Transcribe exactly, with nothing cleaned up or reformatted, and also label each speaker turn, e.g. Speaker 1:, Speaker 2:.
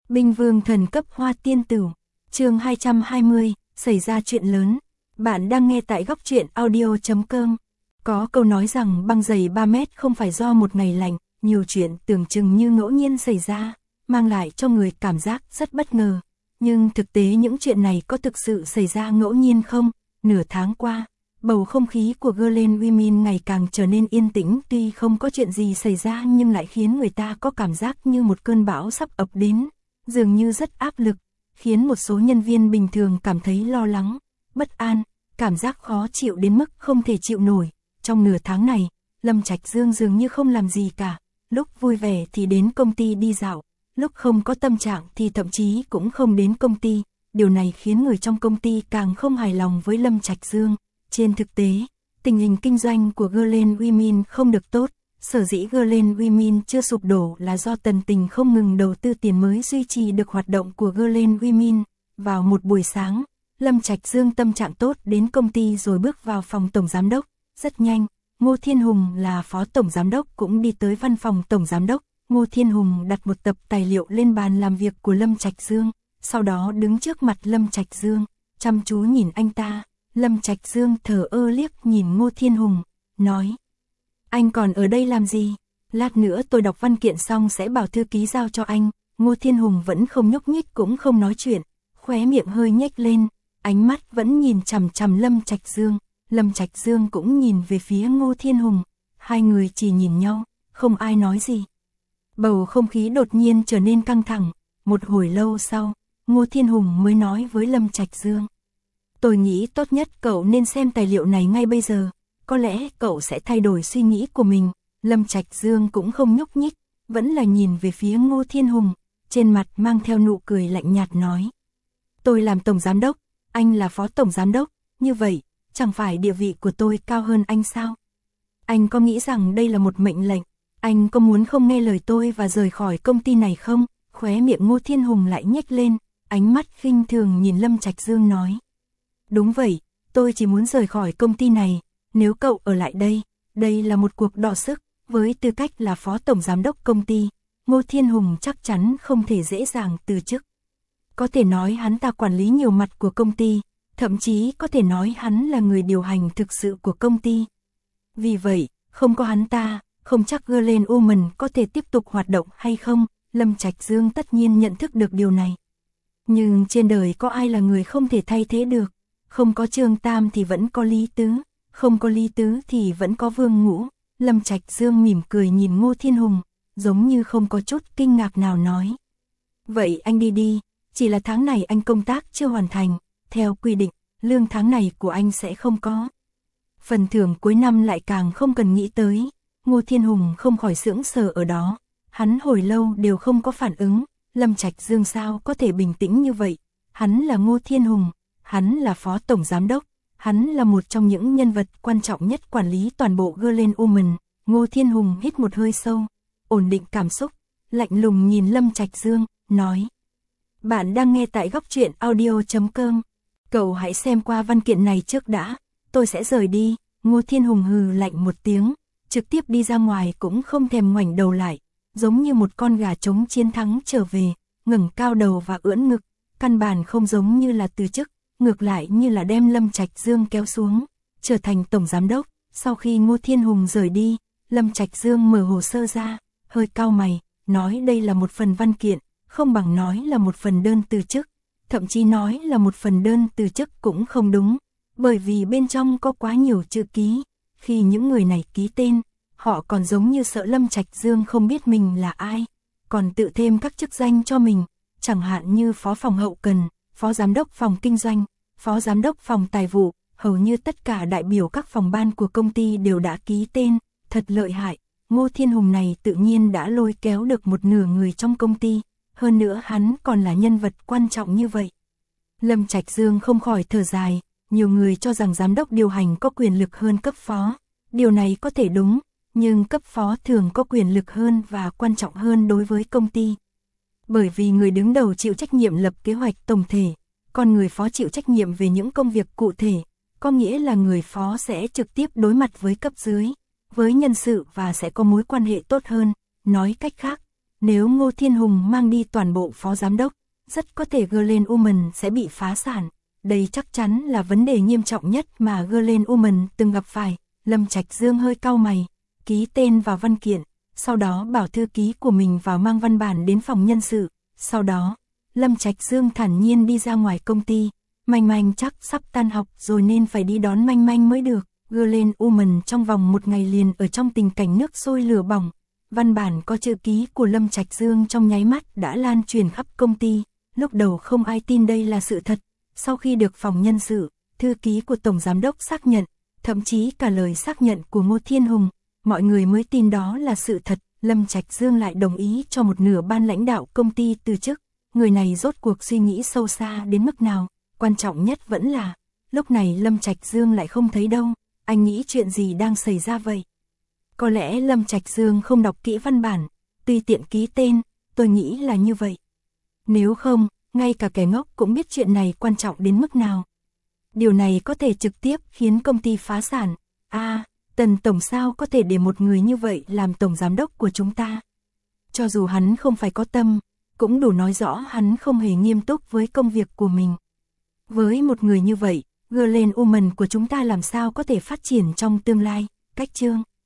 Speaker 1: Binh vương thần cấp hoa tiên tử. Chương hai trăm hai mươi, xảy ra chuyện lớn. Bạn đang nghe tại góc truyện audio chấm com. Có câu nói rằng băng dày ba mét không phải do một ngày lạnh, nhiều chuyện tưởng chừng như ngẫu nhiên xảy ra, mang lại cho người cảm giác rất bất ngờ. Nhưng thực tế những chuyện này có thực sự xảy ra ngẫu nhiên không? Nửa tháng qua, bầu không khí của Girlen Women ngày càng trở nên yên tĩnh, tuy không có chuyện gì xảy ra nhưng lại khiến người ta có cảm giác như một cơn bão sắp ập đến, dường như rất áp lực, khiến một số nhân viên bình thường cảm thấy lo lắng, bất an, cảm giác khó chịu đến mức không thể chịu nổi. Trong nửa tháng này, Lâm Trạch Dương dường như không làm gì cả, lúc vui vẻ thì đến công ty đi dạo, lúc không có tâm trạng thì thậm chí cũng không đến công ty. Điều này khiến người trong công ty càng không hài lòng với Lâm Trạch Dương. Trên thực tế, tình hình kinh doanh của Girlen Women không được tốt. Sở dĩ Girlen Women chưa sụp đổ là do Tần Tình không ngừng đầu tư tiền mới duy trì được hoạt động của Girlen Women. Vào một buổi sáng, Lâm Trạch Dương tâm trạng tốt đến công ty rồi bước vào phòng tổng giám đốc. Rất nhanh, Ngô Thiên Hùng là phó tổng giám đốc cũng đi tới văn phòng tổng giám đốc. Ngô Thiên Hùng đặt một tập tài liệu lên bàn làm việc của Lâm Trạch Dương, sau đó đứng trước mặt Lâm Trạch Dương, chăm chú nhìn anh ta. Lâm Trạch Dương thờ ơ liếc nhìn Ngô Thiên Hùng, nói: "Anh còn ở đây làm gì? Lát nữa tôi đọc văn kiện xong sẽ bảo thư ký giao cho anh." Ngô Thiên Hùng vẫn không nhúc nhích cũng không nói chuyện, khóe miệng hơi nhếch lên, ánh mắt vẫn nhìn chằm chằm Lâm Trạch Dương. Lâm Trạch Dương cũng nhìn về phía Ngô Thiên Hùng, hai người chỉ nhìn nhau, không ai nói gì. Bầu không khí đột nhiên trở nên căng thẳng, một hồi lâu sau, Ngô Thiên Hùng mới nói với Lâm Trạch Dương: "Tôi nghĩ tốt nhất cậu nên xem tài liệu này ngay bây giờ, có lẽ cậu sẽ thay đổi suy nghĩ của mình." Lâm Trạch Dương cũng không nhúc nhích, vẫn là nhìn về phía Ngô Thiên Hùng, trên mặt mang theo nụ cười lạnh nhạt nói: "Tôi làm tổng giám đốc, anh là phó tổng giám đốc, như vậy, chẳng phải địa vị của tôi cao hơn anh sao? Anh có nghĩ rằng đây là một mệnh lệnh? Anh có muốn không nghe lời tôi và rời khỏi công ty này không?" Khóe miệng Ngô Thiên Hùng lại nhếch lên, ánh mắt khinh thường nhìn Lâm Trạch Dương nói: "Đúng vậy, tôi chỉ muốn rời khỏi công ty này, nếu cậu ở lại đây, đây là một cuộc đọ sức, với tư cách là phó tổng giám đốc công ty, Ngô Thiên Hùng chắc chắn không thể dễ dàng từ chức. Có thể nói hắn ta quản lý nhiều mặt của công ty, thậm chí có thể nói hắn là người điều hành thực sự của công ty. Vì vậy, không có hắn ta, không chắc Girlen Women có thể tiếp tục hoạt động hay không." Lâm Trạch Dương tất nhiên nhận thức được điều này. Nhưng trên đời có ai là người không thể thay thế được, không có Trương Tam thì vẫn có Lý Tứ, không có Lý Tứ thì vẫn có Vương Ngũ. Lâm Trạch Dương mỉm cười nhìn Ngô Thiên Hùng, giống như không có chút kinh ngạc nào nói: "Vậy anh đi đi, chỉ là tháng này anh công tác chưa hoàn thành, theo quy định, lương tháng này của anh sẽ không có. Phần thưởng cuối năm lại càng không cần nghĩ tới." Ngô Thiên Hùng không khỏi sững sờ ở đó, hắn hồi lâu đều không có phản ứng. Lâm Trạch Dương sao có thể bình tĩnh như vậy? Hắn là Ngô Thiên Hùng, hắn là phó tổng giám đốc, hắn là một trong những nhân vật quan trọng nhất quản lý toàn bộ Girlen Women. Ngô Thiên Hùng hít một hơi sâu, ổn định cảm xúc, lạnh lùng nhìn Lâm Trạch Dương, nói: "Bạn đang nghe tại góc truyện audio chấm com. Cậu hãy xem qua văn kiện này trước đã, tôi sẽ rời đi." Ngô Thiên Hùng hừ lạnh một tiếng, trực tiếp đi ra ngoài cũng không thèm ngoảnh đầu lại, giống như một con gà trống chiến thắng trở về, ngẩng cao đầu và ưỡn ngực, căn bản không giống như là từ chức, ngược lại như là đem Lâm Trạch Dương kéo xuống, trở thành tổng giám đốc. Sau khi Ngô Thiên Hùng rời đi, Lâm Trạch Dương mở hồ sơ ra, hơi cau mày, nói đây là một phần văn kiện, không bằng nói là một phần đơn từ chức, thậm chí nói là một phần đơn từ chức cũng không đúng, bởi vì bên trong có quá nhiều chữ ký, khi những người này ký tên, họ còn giống như sợ Lâm Trạch Dương không biết mình là ai, còn tự thêm các chức danh cho mình, chẳng hạn như phó phòng hậu cần, phó giám đốc phòng kinh doanh, phó giám đốc phòng tài vụ, hầu như tất cả đại biểu các phòng ban của công ty đều đã ký tên, thật lợi hại. Ngô Thiên Hùng này tự nhiên đã lôi kéo được một nửa người trong công ty, hơn nữa hắn còn là nhân vật quan trọng như vậy. Lâm Trạch Dương không khỏi thở dài, nhiều người cho rằng giám đốc điều hành có quyền lực hơn cấp phó, điều này có thể đúng, nhưng cấp phó thường có quyền lực hơn và quan trọng hơn đối với công ty. Bởi vì người đứng đầu chịu trách nhiệm lập kế hoạch tổng thể, còn người phó chịu trách nhiệm về những công việc cụ thể, có nghĩa là người phó sẽ trực tiếp đối mặt với cấp dưới, với nhân sự và sẽ có mối quan hệ tốt hơn. Nói cách khác, Nếu Ngô Thiên Hùng mang đi toàn bộ phó giám đốc, rất có thể Glen Women sẽ bị phá sản. Đây chắc chắn là vấn đề nghiêm trọng nhất mà Glen Women từng gặp phải. Lâm Trạch Dương hơi cau mày, ký tên vào văn kiện, sau đó bảo thư ký của mình vào mang văn bản đến phòng nhân sự. Sau đó, Lâm Trạch Dương thản nhiên đi ra ngoài công ty. Manh Manh chắc sắp tan học rồi nên phải đi đón Manh Manh mới được. Glen Women trong vòng một ngày liền ở trong tình cảnh nước sôi lửa bỏng. Văn bản có chữ ký của Lâm Trạch Dương trong nháy mắt đã lan truyền khắp công ty. Lúc đầu không ai tin đây là sự thật. Sau khi được phòng nhân sự, thư ký của Tổng Giám đốc xác nhận, thậm chí cả lời xác nhận của Ngô Thiên Hùng, mọi người mới tin đó là sự thật. Lâm Trạch Dương lại đồng ý cho một nửa ban lãnh đạo công ty từ chức. Người này rốt cuộc suy nghĩ sâu xa đến mức nào? Quan trọng nhất vẫn là, lúc này Lâm Trạch Dương lại không thấy đâu. Anh nghĩ chuyện gì đang xảy ra vậy? Có lẽ Lâm Trạch Dương không đọc kỹ văn bản, tùy tiện ký tên, tôi nghĩ là như vậy. Nếu không, ngay cả kẻ ngốc cũng biết chuyện này quan trọng đến mức nào. Điều này có thể trực tiếp khiến công ty phá sản. À, Tần Tổng sao có thể để một người như vậy làm Tổng Giám đốc của chúng ta? Cho dù hắn không phải có tâm, cũng đủ nói rõ hắn không hề nghiêm túc với công việc của mình. Với một người như vậy, Glen Women của chúng ta làm sao có thể phát triển trong tương lai? Cách chương